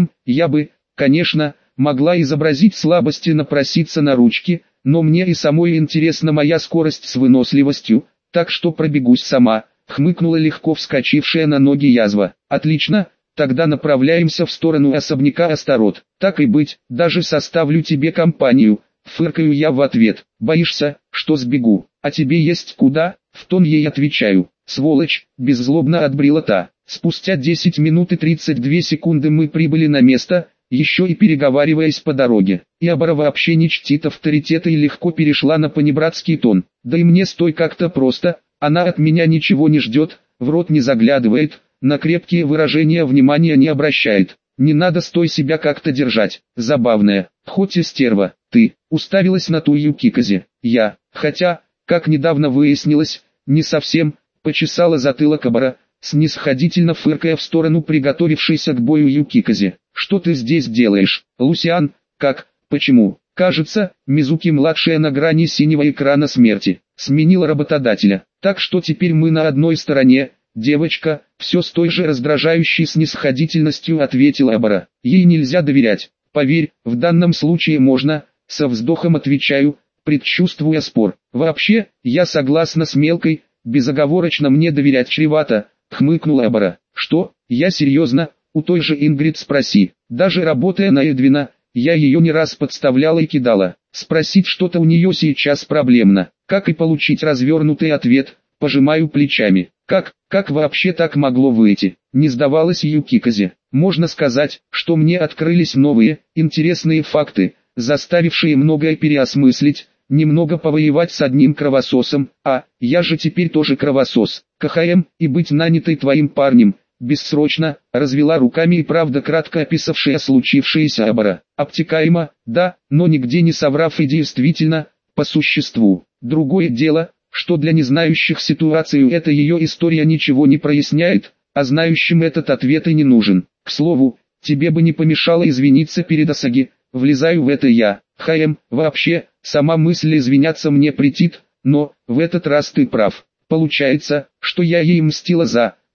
Я бы, конечно, могла изобразить слабость и напроситься на ручки, но мне и самой интересна моя скорость с выносливостью, так что пробегусь сама, хмыкнула легко вскочившая на ноги язва. Отлично, тогда направляемся в сторону особняка Астарот. Так и быть, даже составлю тебе компанию, фыркаю я в ответ. Боишься, что сбегу, а тебе есть куда? В тон ей отвечаю. Сволочь, беззлобно отбрила та. Спустя 10 минут и 32 секунды мы прибыли на место, еще и переговариваясь по дороге. И Абара вообще не чтит авторитета и легко перешла на понебратский тон. Да и мне стой как-то просто, она от меня ничего не ждет, в рот не заглядывает, на крепкие выражения внимания не обращает. Не надо стой себя как-то держать, забавная, хоть и стерва. Ты, уставилась на ту Юкиказе. Я, хотя, как недавно выяснилось, не совсем, почесала затылок Абара, снисходительно фыркая в сторону приготовившейся к бою Юкиказе. Что ты здесь делаешь, Лусиан? Как, почему? Кажется, Мизуки-младшая на грани синего экрана смерти, сменила работодателя. Так что теперь мы на одной стороне. Девочка, все с той же раздражающей снисходительностью ответила Абара. Ей нельзя доверять. Поверь, в данном случае можно, со вздохом отвечаю, предчувствуя спор. Вообще, я согласна с мелкой, безоговорочно мне доверять чревато, хмыкнула Абара. Что, я серьезно? У той же Ингрид спроси. Даже работая на Эдвина, я ее не раз подставляла и кидала. Спросить что-то у нее сейчас проблемно. Как и получить развернутый ответ, пожимаю плечами. Как вообще так могло выйти? Не сдавалась Юкиказе. Можно сказать, что мне открылись новые, интересные факты, заставившие многое переосмыслить, немного повоевать с одним кровососом, я же теперь тоже кровосос. И быть нанятой твоим парнем, бессрочно, развела руками и правда кратко описавшая случившееся Абара. Обтекаемо, да, но нигде не соврав и действительно, по существу. Другое дело, что для незнающих ситуацию эта ее история ничего не проясняет, а знающим этот ответ и не нужен. К слову, тебе бы не помешало извиниться перед Асаги, влезаю в это я. Вообще, сама мысль извиняться мне претит, но, в этот раз ты прав. Получается, что я ей мстила за,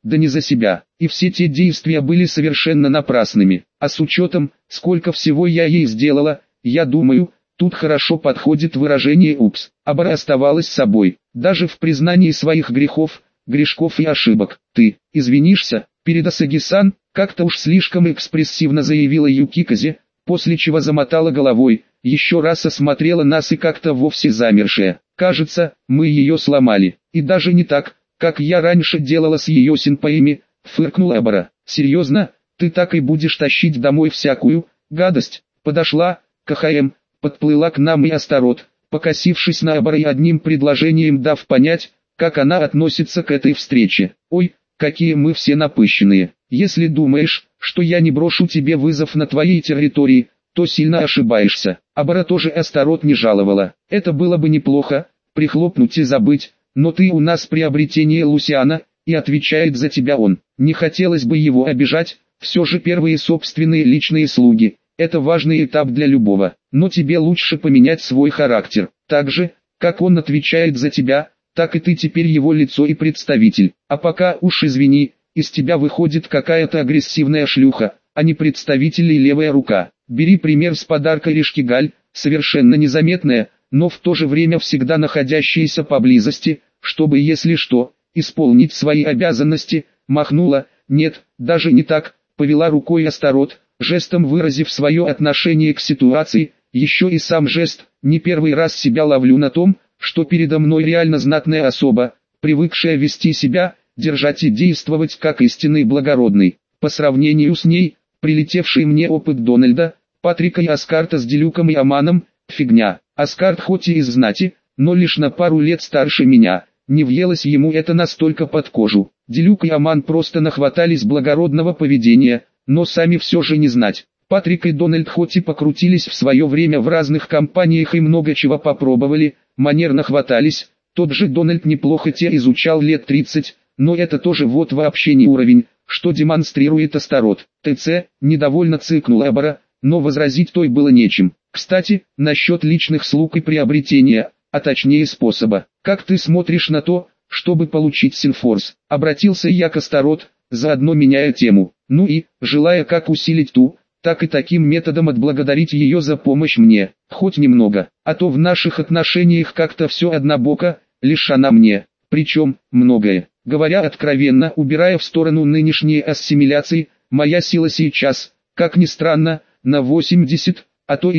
да не за себя. И все те действия были совершенно напрасными. А с учетом, сколько всего я ей сделала, я думаю, тут хорошо подходит выражение «упс». Абара оставалась собой, даже в признании своих грешков и ошибок. «Ты извинишься перед Асаги-сан?» — как-то уж слишком экспрессивно заявила Юкиказе, после чего замотала головой, еще раз осмотрела нас и как-то вовсе замершая. Кажется, мы ее сломали. И даже не так, как я раньше делала с ее синпаями, фыркнула Абара. «Серьезно, ты так и будешь тащить домой всякую гадость?» Подошла к КХМ, подплыла к нам и Астарот, покосившись на Абара и одним предложением дав понять, как она относится к этой встрече. «Ой, какие мы все напыщенные. Если думаешь, что я не брошу тебе вызов на твоей территории, то сильно ошибаешься». Абара тоже Астарот не жаловала. «Это было бы неплохо, прихлопнуть и забыть, но ты у нас приобретение Лусиана, и отвечает за тебя он. Не хотелось бы его обижать, все же первые собственные личные слуги. Это важный этап для любого, но тебе лучше поменять свой характер. Так же, как он отвечает за тебя, так и ты теперь его лицо и представитель. А пока уж извини, из тебя выходит какая-то агрессивная шлюха, а не представитель и левая рука. Бери пример с подарка Ришкигаль, совершенно незаметная, но в то же время всегда находящаяся поблизости, чтобы если что, исполнить свои обязанности». Махнула, нет, даже не так, повела рукой Астарот, жестом выразив свое отношение к ситуации. Еще и сам жест, не первый раз себя ловлю на том, что передо мной реально знатная особа, привыкшая вести себя, держать и действовать как истинный благородный. По сравнению с ней, прилетевший мне опыт Дональда, Патрика и Аскарта с Делюком и Аманом – фигня. Аскарт хоть и из знати, но лишь на пару лет старше меня, не въелось ему это настолько под кожу. Делюк и Аман просто нахватались благородного поведения, но сами все же не знать. Патрик и Дональд хоть и покрутились в свое время в разных компаниях и много чего попробовали, манер нахватались. Тот же Дональд неплохо те изучал лет 30, но это тоже вот вообще не уровень, что демонстрирует Астарот. ТЦ, недовольно цыкнула Абара, но возразить той было нечем. Кстати, насчет личных слуг и приобретения, а точнее способа. Как ты смотришь на то, чтобы получить Синфорс? Обратился я к Астарот, заодно меняя тему. Ну и, желая как усилить ту, так и таким методом отблагодарить ее за помощь мне, хоть немного, а то в наших отношениях как-то все однобоко, лишь она мне, причем, многое. Говоря откровенно, убирая в сторону нынешние ассимиляции, моя сила сейчас, как ни странно, на 80, а то и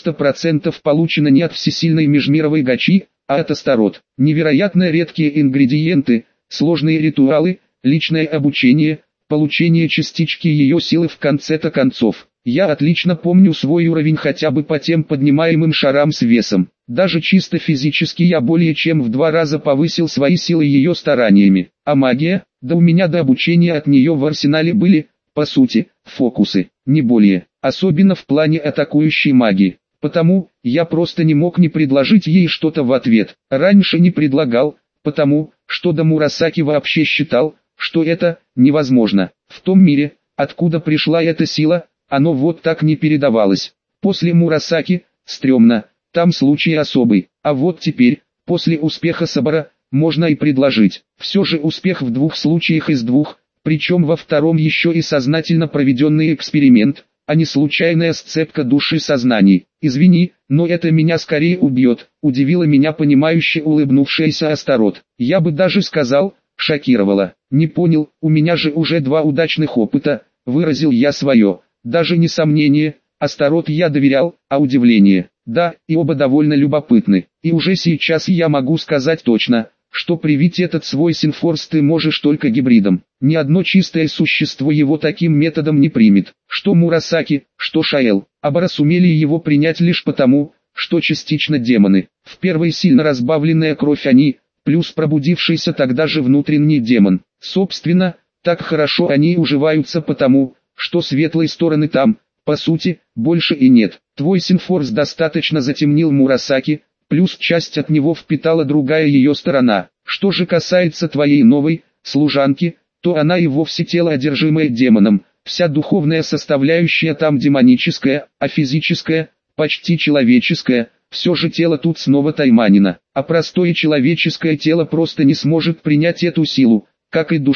90% получено не от всесильной межмировой гачи, а от Астарот. Невероятно редкие ингредиенты, сложные ритуалы, личное обучение, получение частички ее силы в конце-то концов. Я отлично помню свой уровень хотя бы по тем поднимаемым шарам с весом. Даже чисто физически я более чем в 2 раза повысил свои силы ее стараниями. А магия, да у меня до обучения от нее в арсенале были, по сути, фокусы, не более, особенно в плане атакующей магии. Потому, я просто не мог не предложить ей что-то в ответ. Раньше не предлагал, потому, что до Мурасаки вообще считал, что это невозможно. В том мире, откуда пришла эта сила, оно вот так не передавалось. После Мурасаки, стрёмно, там случай особый. А вот теперь, после успеха Сабара, можно и предложить. Все же успех в 2 случаях из 2, причем во втором еще и сознательно проведенный эксперимент, а не случайная сцепка души сознаний. «Извини, но это меня скорее убьет», — удивила меня понимающе улыбнувшаяся Астарот. Я бы даже сказал, шокировала. «Не понял, у меня же уже 2 удачных опыта», — выразил я свое. Даже не сомнение, Астарот я доверял, а удивление. Да, и оба довольно любопытны. И уже сейчас я могу сказать точно, что привить этот свой Синфорс ты можешь только гибридом. Ни одно чистое существо его таким методом не примет. Что Мурасаки, что Шаэл, Абара сумели его принять лишь потому, что частично демоны. В первой сильно разбавленная кровь они, плюс пробудившийся тогда же внутренний демон. Собственно, так хорошо они уживаются потому, что светлой стороны там, по сути, больше и нет. Твой Синфорс достаточно затемнил Мурасаки, плюс часть от него впитала другая ее сторона. Что же касается твоей новой служанки, то она и вовсе тело, одержимое демоном. Вся духовная составляющая там демоническая, а физическая, почти человеческая. Все же тело тут снова тайманина, а простое человеческое тело просто не сможет принять эту силу, как и душа.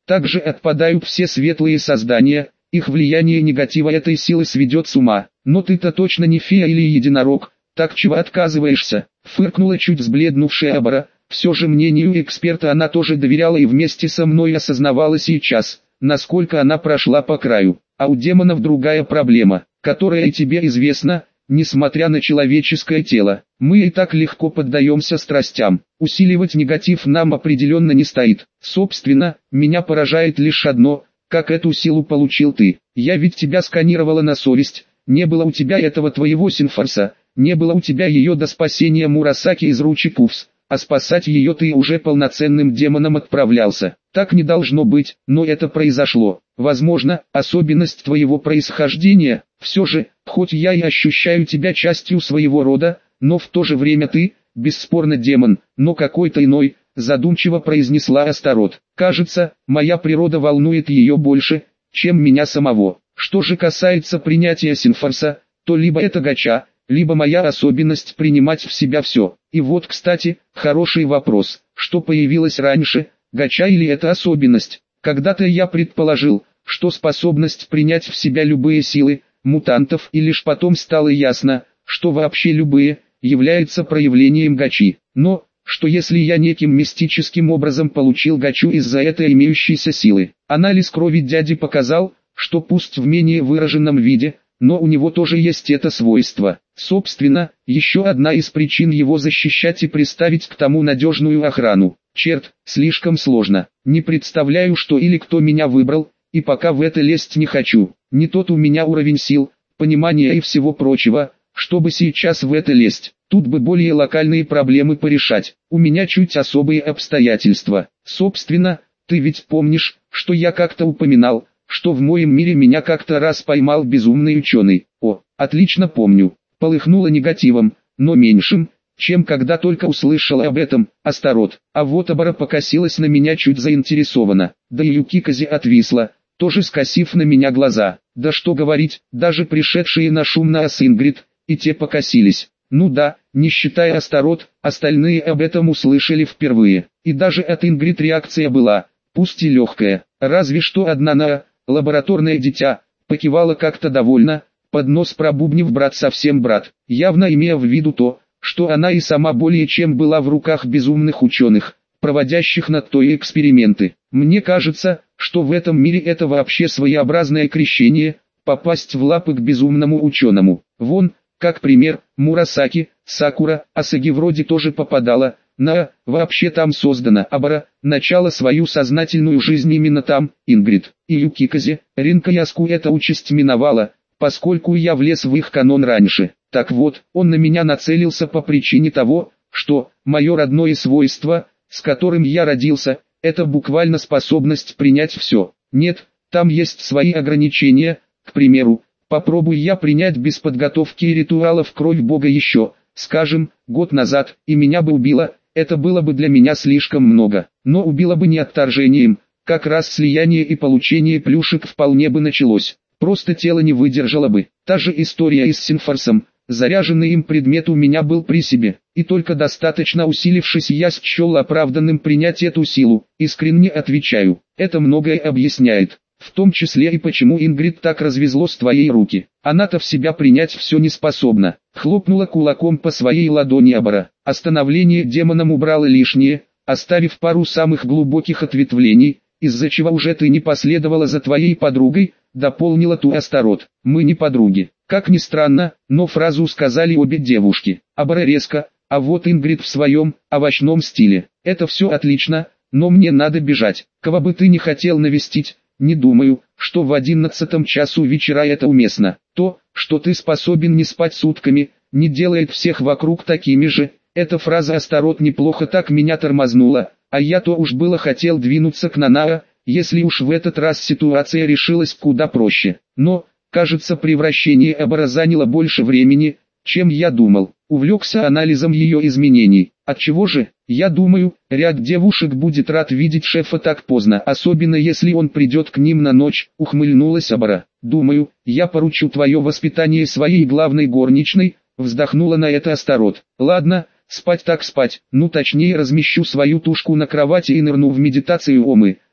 Также отпадают все светлые создания, их влияние негатива этой силы сведет с ума. Но ты-то точно не фея или единорог, так чего отказываешься? Фыркнула чуть сбледнувшая Абара. Все же мнению эксперта она тоже доверяла и вместе со мной осознавала сейчас, насколько она прошла по краю. А у демонов другая проблема, которая и тебе известна, несмотря на человеческое тело. Мы и так легко поддаемся страстям. Усиливать негатив нам определенно не стоит. Собственно, меня поражает лишь одно, как эту силу получил ты. Я ведь тебя сканировала на совесть, не было у тебя этого твоего синфорса, не было у тебя ее до спасения Мурасаки из ручек Увс. А спасать ее ты уже полноценным демоном отправлялся. Так не должно быть, но это произошло. Возможно, особенность твоего происхождения. Все же, хоть я и ощущаю тебя частью своего рода, но в то же время ты, бесспорно демон, но какой-то иной, задумчиво произнесла Астарот. Кажется, моя природа волнует ее больше, чем меня самого. Что же касается принятия синфорса, то либо это гача, либо моя особенность принимать в себя все. И вот, кстати, хороший вопрос, что появилось раньше, гача или это особенность? Когда-то я предположил, что способность принять в себя любые силы, мутантов, и лишь потом стало ясно, что вообще любые, является проявлением гачи. Но, что если я неким мистическим образом получил гачу из-за этой имеющейся силы? Анализ крови дяди показал, что пусть в менее выраженном виде, но у него тоже есть это свойство. Собственно, еще одна из причин его защищать и приставить к тому надежную охрану. Черт, слишком сложно. Не представляю, что или кто меня выбрал, и пока в это лезть не хочу. Не тот у меня уровень сил, понимания и всего прочего, чтобы сейчас в это лезть. Тут бы более локальные проблемы порешать. У меня чуть особые обстоятельства. Собственно, ты ведь помнишь, что я как-то упоминал, что в моем мире меня как-то раз поймал безумный ученый. О, отлично помню. Полыхнуло негативом, но меньшим, чем когда только услышала об этом, Астарот. А вот Абара покосилась на меня чуть заинтересованно. Да и Юкикази отвисла, тоже скосив на меня глаза. Да что говорить, даже пришедшие на шум на Ингрид, и те покосились. Ну да, не считая Астарот, остальные об этом услышали впервые. И даже от Ингрид реакция была, пусть и легкая. Разве что одна лабораторное дитя, покивала как-то довольно, под нос пробубнив брат совсем брат, явно имея в виду то, что она и сама более чем была в руках безумных ученых, проводящих над той эксперименты. Мне кажется, что в этом мире это вообще своеобразное крещение, попасть в лапы к безумному ученому. Вон, как пример, Мурасаки, Сакура, Асаги вроде тоже попадала, вообще там создана Абара, начало свою сознательную жизнь именно там, Ингрид, и Юкикази, Ринка Яску эта участь миновала, поскольку я влез в их канон раньше. Так вот, он на меня нацелился по причине того, что, мое родное свойство, с которым я родился, это буквально способность принять все. Нет, там есть свои ограничения, к примеру, попробуй я принять без подготовки и ритуалов кровь Бога еще, скажем, год назад, и меня бы убило, это было бы для меня слишком много, но убило бы не отторжением, как раз слияние и получение плюшек вполне бы началось, просто тело не выдержало бы. Та же история и с синфорсом, заряженный им предмет у меня был при себе, и только достаточно усилившись я счел оправданным принять эту силу, искренне отвечаю, это многое объясняет. В том числе и почему Ингрид так развезло с твоей руки. Она-то в себя принять все не способна. Хлопнула кулаком по своей ладони Абара. Остановление демоном убрало лишнее, оставив пару самых глубоких ответвлений, из-за чего уже ты не последовала за твоей подругой, дополнила ту Астарот. Мы не подруги. Как ни странно, но фразу сказали обе девушки. Абара резко, а вот Ингрид в своем, овощном стиле. Это все отлично, но мне надо бежать. Кого бы ты не хотел навестить, не думаю, что в 11 часу вечера это уместно. То, что ты способен не спать сутками, не делает всех вокруг такими же. Эта фраза Астарот неплохо так меня тормознула, а я то уж было хотел двинуться к Нанаа, если уж в этот раз ситуация решилась куда проще. Но, кажется, превращение Абара заняло больше времени, чем я думал. Увлекся анализом ее изменений. Отчего же, я думаю, ряд девушек будет рад видеть шефа так поздно, особенно если он придет к ним на ночь, ухмыльнулась Абара. Думаю, я поручу твое воспитание своей главной горничной, вздохнула на это Астарот. Ладно, спать так спать, ну точнее размещу свою тушку на кровати и нырну в медитацию Омы,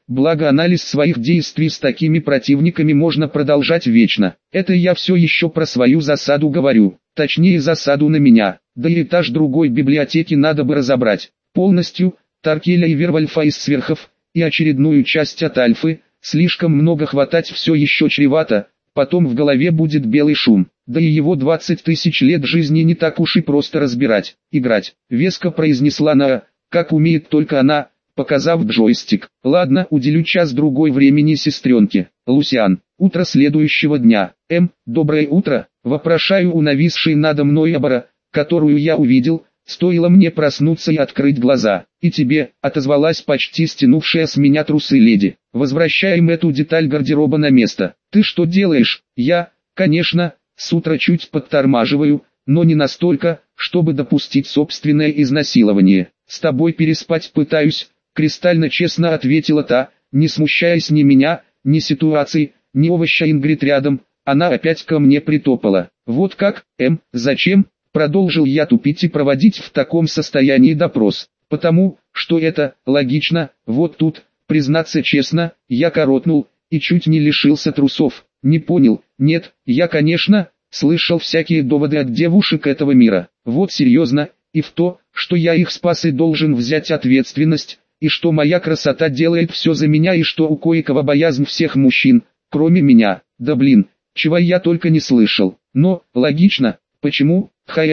благо анализ своих действий с такими противниками можно продолжать вечно. Это я все еще про свою засаду говорю, точнее засаду на меня, да и этаж другой библиотеки надо бы разобрать. Полностью, Таркеля и Вервольфа из сверхов, и очередную часть от Альфы, слишком много хватать все еще чревато, потом в голове будет белый шум, да и его 20 тысяч лет жизни не так уж и просто разбирать, играть, веско произнесла Наа, как умеет только она, показав джойстик. Ладно, уделю час-другой времени сестренке. Лусиан. Утро следующего дня. Доброе утро, вопрошаю у нависшей надо мной Абара, которую я увидел, стоило мне проснуться и открыть глаза. И тебе, отозвалась почти стянувшая с меня трусы леди. Возвращаем эту деталь гардероба на место. Ты что делаешь? Я, конечно, с утра чуть подтормаживаю, но не настолько, чтобы допустить собственное изнасилование. С тобой переспать пытаюсь, кристально честно ответила та, не смущаясь ни меня, ни ситуации, ни овоща. Ингрид рядом, она опять ко мне притопала. Вот как, зачем? Продолжил я тупить и проводить в таком состоянии допрос. Потому, что это, логично, вот тут, признаться честно, я коротнул, и чуть не лишился трусов. Не понял, нет, я конечно, слышал всякие доводы от девушек этого мира. Вот серьезно, и в то, что я их спас и должен взять ответственность, и что моя красота делает все за меня, и что у кое-кого боязнь всех мужчин, кроме меня. Да блин, чего я только не слышал. Но, логично, почему,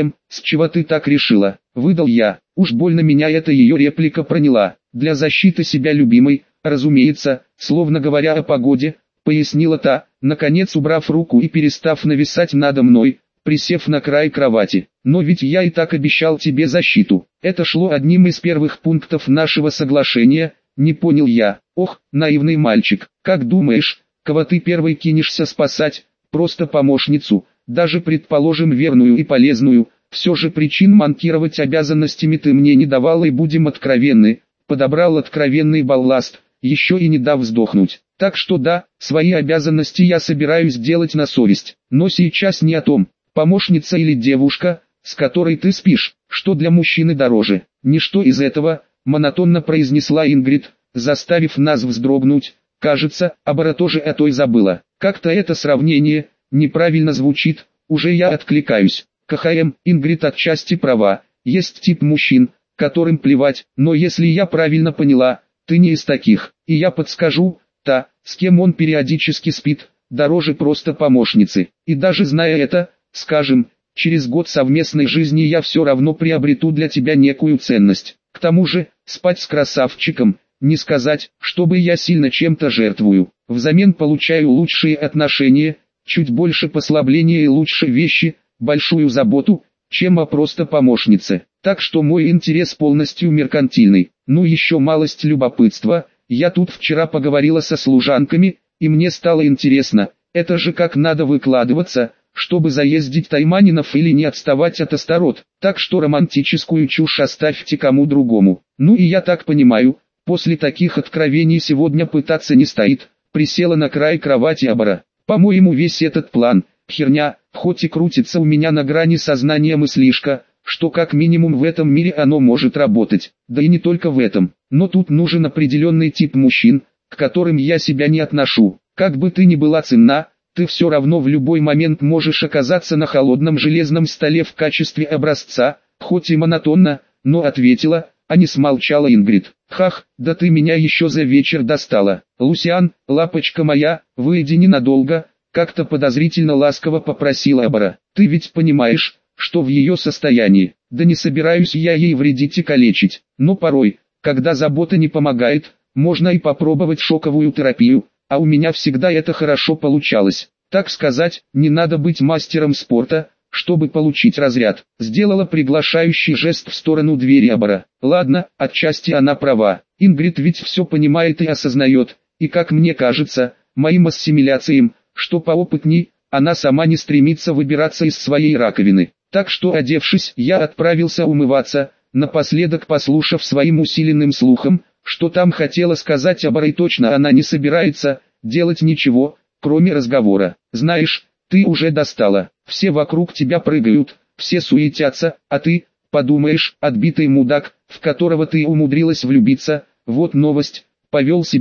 с чего ты так решила? Выдал я, уж больно меня эта ее реплика проняла. Для защиты себя любимой, разумеется, словно говоря о погоде, пояснила та, наконец убрав руку и перестав нависать надо мной, присев на край кровати. Но ведь я и так обещал тебе защиту. Это шло одним из первых пунктов нашего соглашения, не понял я. Ох, наивный мальчик, как думаешь, кого ты первый кинешься спасать? Просто помощницу, даже предположим верную и полезную. Все же причин манкировать обязанностями ты мне не давал, и будем откровенны, подобрал откровенный балласт, еще и не дав вздохнуть. Так что да, свои обязанности я собираюсь делать на совесть, но сейчас не о том, помощница или девушка, с которой ты спишь, что для мужчины дороже. Ничто из этого, монотонно произнесла Ингрид, заставив нас вздрогнуть. Кажется, Абара тоже о той забыла. Как-то это сравнение неправильно звучит, уже я откликаюсь. Ингрид отчасти права, есть тип мужчин, которым плевать, но если я правильно поняла, ты не из таких, и я подскажу, та, с кем он периодически спит, дороже просто помощницы. И даже зная это, скажем, через год совместной жизни я все равно приобрету для тебя некую ценность. К тому же, спать с красавчиком, не сказать, чтобы я сильно чем-то жертвую. Взамен получаю лучшие отношения, чуть больше послабления и лучше вещи, большую заботу, чем о просто помощнице. Так что мой интерес полностью меркантильный. Ну еще малость любопытства. Я тут вчера поговорила со служанками, и мне стало интересно, это же как надо выкладываться, чтобы заездить тайманинов или не отставать от Астарот. Так что романтическую чушь оставьте кому другому. Ну и я так понимаю, после таких откровений сегодня пытаться не стоит. Присела на край кровати Абара. По-моему, весь этот план — херня, хоть и крутится у меня на грани сознания мыслишка, что как минимум в этом мире оно может работать. Да и не только в этом, но тут нужен определенный тип мужчин, к которым я себя не отношу. Как бы ты ни была ценна, ты все равно в любой момент можешь оказаться на холодном железном столе в качестве образца, хоть и монотонно, но ответила, а не смолчала Ингрид. Хах, да ты меня еще за вечер достала. Лусиан, лапочка моя, выйди ненадолго, как-то подозрительно ласково попросила Абара. Ты ведь понимаешь, что в ее состоянии, да не собираюсь я ей вредить и калечить, но порой, когда забота не помогает, можно и попробовать шоковую терапию, а у меня всегда это хорошо получалось. Так сказать, не надо быть мастером спорта, чтобы получить разряд. Сделала приглашающий жест в сторону двери Абара. Ладно, отчасти она права. Ингрид ведь все понимает и осознает, и как мне кажется, моим ассимиляциям, что поопытней, она сама не стремится выбираться из своей раковины. Так что, одевшись, я отправился умываться, напоследок послушав своим усиленным слухом, что там хотела сказать Абара, и точно она не собирается делать ничего, кроме разговора. Знаешь, ты уже достала, все вокруг тебя прыгают, все суетятся, а ты, подумаешь, отбитый мудак, в которого ты умудрилась влюбиться, вот новость, повел себя,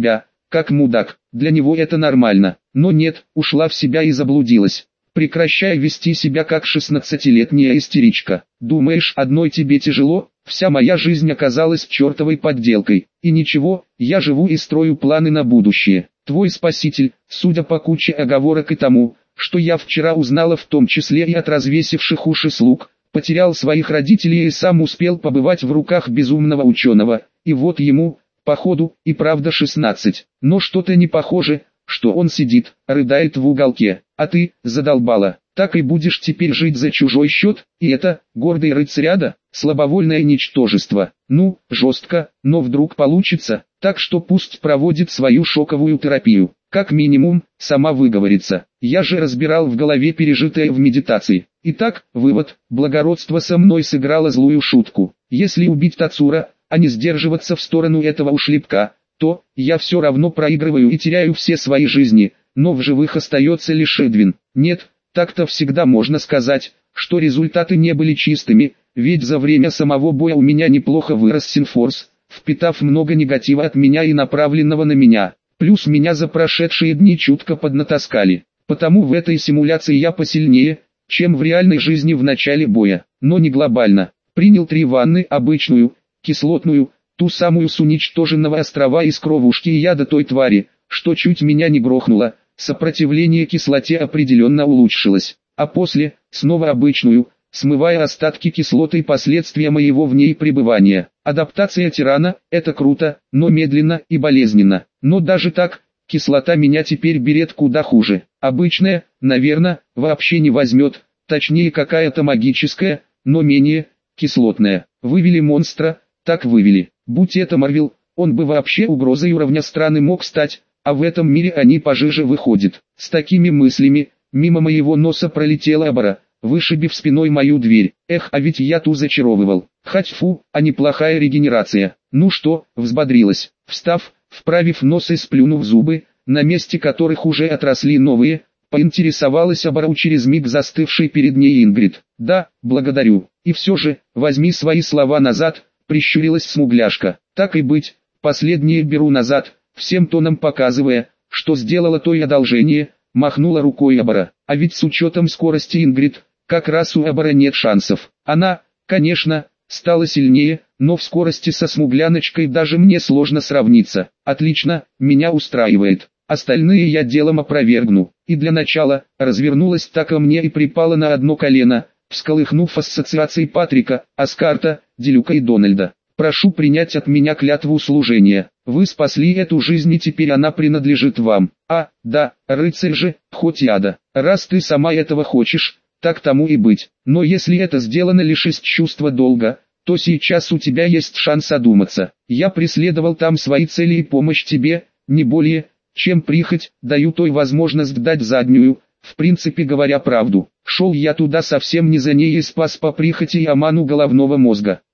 как мудак. Для него это нормально. Но нет, ушла в себя и заблудилась. Прекращай вести себя как 16-летняя истеричка. Думаешь, одной тебе тяжело? Вся моя жизнь оказалась чертовой подделкой. И ничего, я живу и строю планы на будущее. Твой спаситель, судя по куче оговорок и тому, что я вчера узнала, в том числе и от развесивших уши слуг, потерял своих родителей и сам успел побывать в руках безумного ученого, и вот ему, походу, и правда 16. Но что-то не похоже, что он сидит, рыдает в уголке, а ты, задолбала, так и будешь теперь жить за чужой счет, и это, гордый рыцаряда, слабовольное ничтожество. Ну, жестко, но вдруг получится, так что пусть проводит свою шоковую терапию. Как минимум, сама выговорится. Я же разбирал в голове пережитое в медитации. Итак, вывод: благородство со мной сыграло злую шутку. Если убить Тацура, а не сдерживаться в сторону этого ушлепка, то я все равно проигрываю и теряю все свои жизни, но в живых остается лишь Эдвин. Нет, так-то всегда можно сказать, что результаты не были чистыми, ведь за время самого боя у меня неплохо вырос синфорс, впитав много негатива от меня и направленного на меня. Плюс меня за прошедшие дни чутко поднатаскали, потому в этой симуляции я посильнее, чем в реальной жизни в начале боя, но не глобально. Принял 3 ванны: обычную, кислотную, ту самую с уничтоженного острова из кровушки и яда той твари, что чуть меня не грохнуло. Сопротивление кислоте определенно улучшилось, а после, снова обычную, смывая остатки кислоты и последствия моего в ней пребывания. Адаптация тирана – это круто, но медленно и болезненно. Но даже так, кислота меня теперь берет куда хуже. Обычная, наверное, вообще не возьмет, точнее какая-то магическая, но менее кислотная. Вывели монстра, так вывели. Будь это Марвел, он бы вообще угрозой уровня страны мог стать, а в этом мире они пожиже выходят. С такими мыслями, мимо моего носа пролетела Абара, вышибив спиной мою дверь. Эх, а ведь я ту зачаровывал. Хоть фу, а неплохая регенерация. Ну что, взбодрилась. Встав, вправив нос и сплюнув зубы, на месте которых уже отросли новые, поинтересовалась Абара через миг застывшей перед ней Ингрид. Да, благодарю. И все же, возьми свои слова назад, прищурилась смугляшка. Так и быть, последнее беру назад, всем тоном показывая, что сделала то и одолжение, махнула рукой Абара. А ведь с учетом скорости Ингрид, как раз у Абара нет шансов. Она, конечно, стала сильнее, но в скорости со смугляночкой даже мне сложно сравниться. Отлично, меня устраивает. Остальные я делом опровергну. И для начала, развернулась так ко мне и припала на одно колено, всколыхнув ассоциацией Патрика, Аскарта, Делюка и Дональда. Прошу принять от меня клятву служения. Вы спасли эту жизнь и теперь она принадлежит вам. А, да, рыцарь же, хоть и ада. Раз ты сама этого хочешь, так тому и быть. Но если это сделано лишь из чувства долга, то сейчас у тебя есть шанс одуматься. Я преследовал там свои цели и помощь тебе, не более, чем прихоть, даю той возможность дать заднюю, в принципе говоря правду. Шел я туда совсем не за ней и спас по прихоти Яману головного мозга.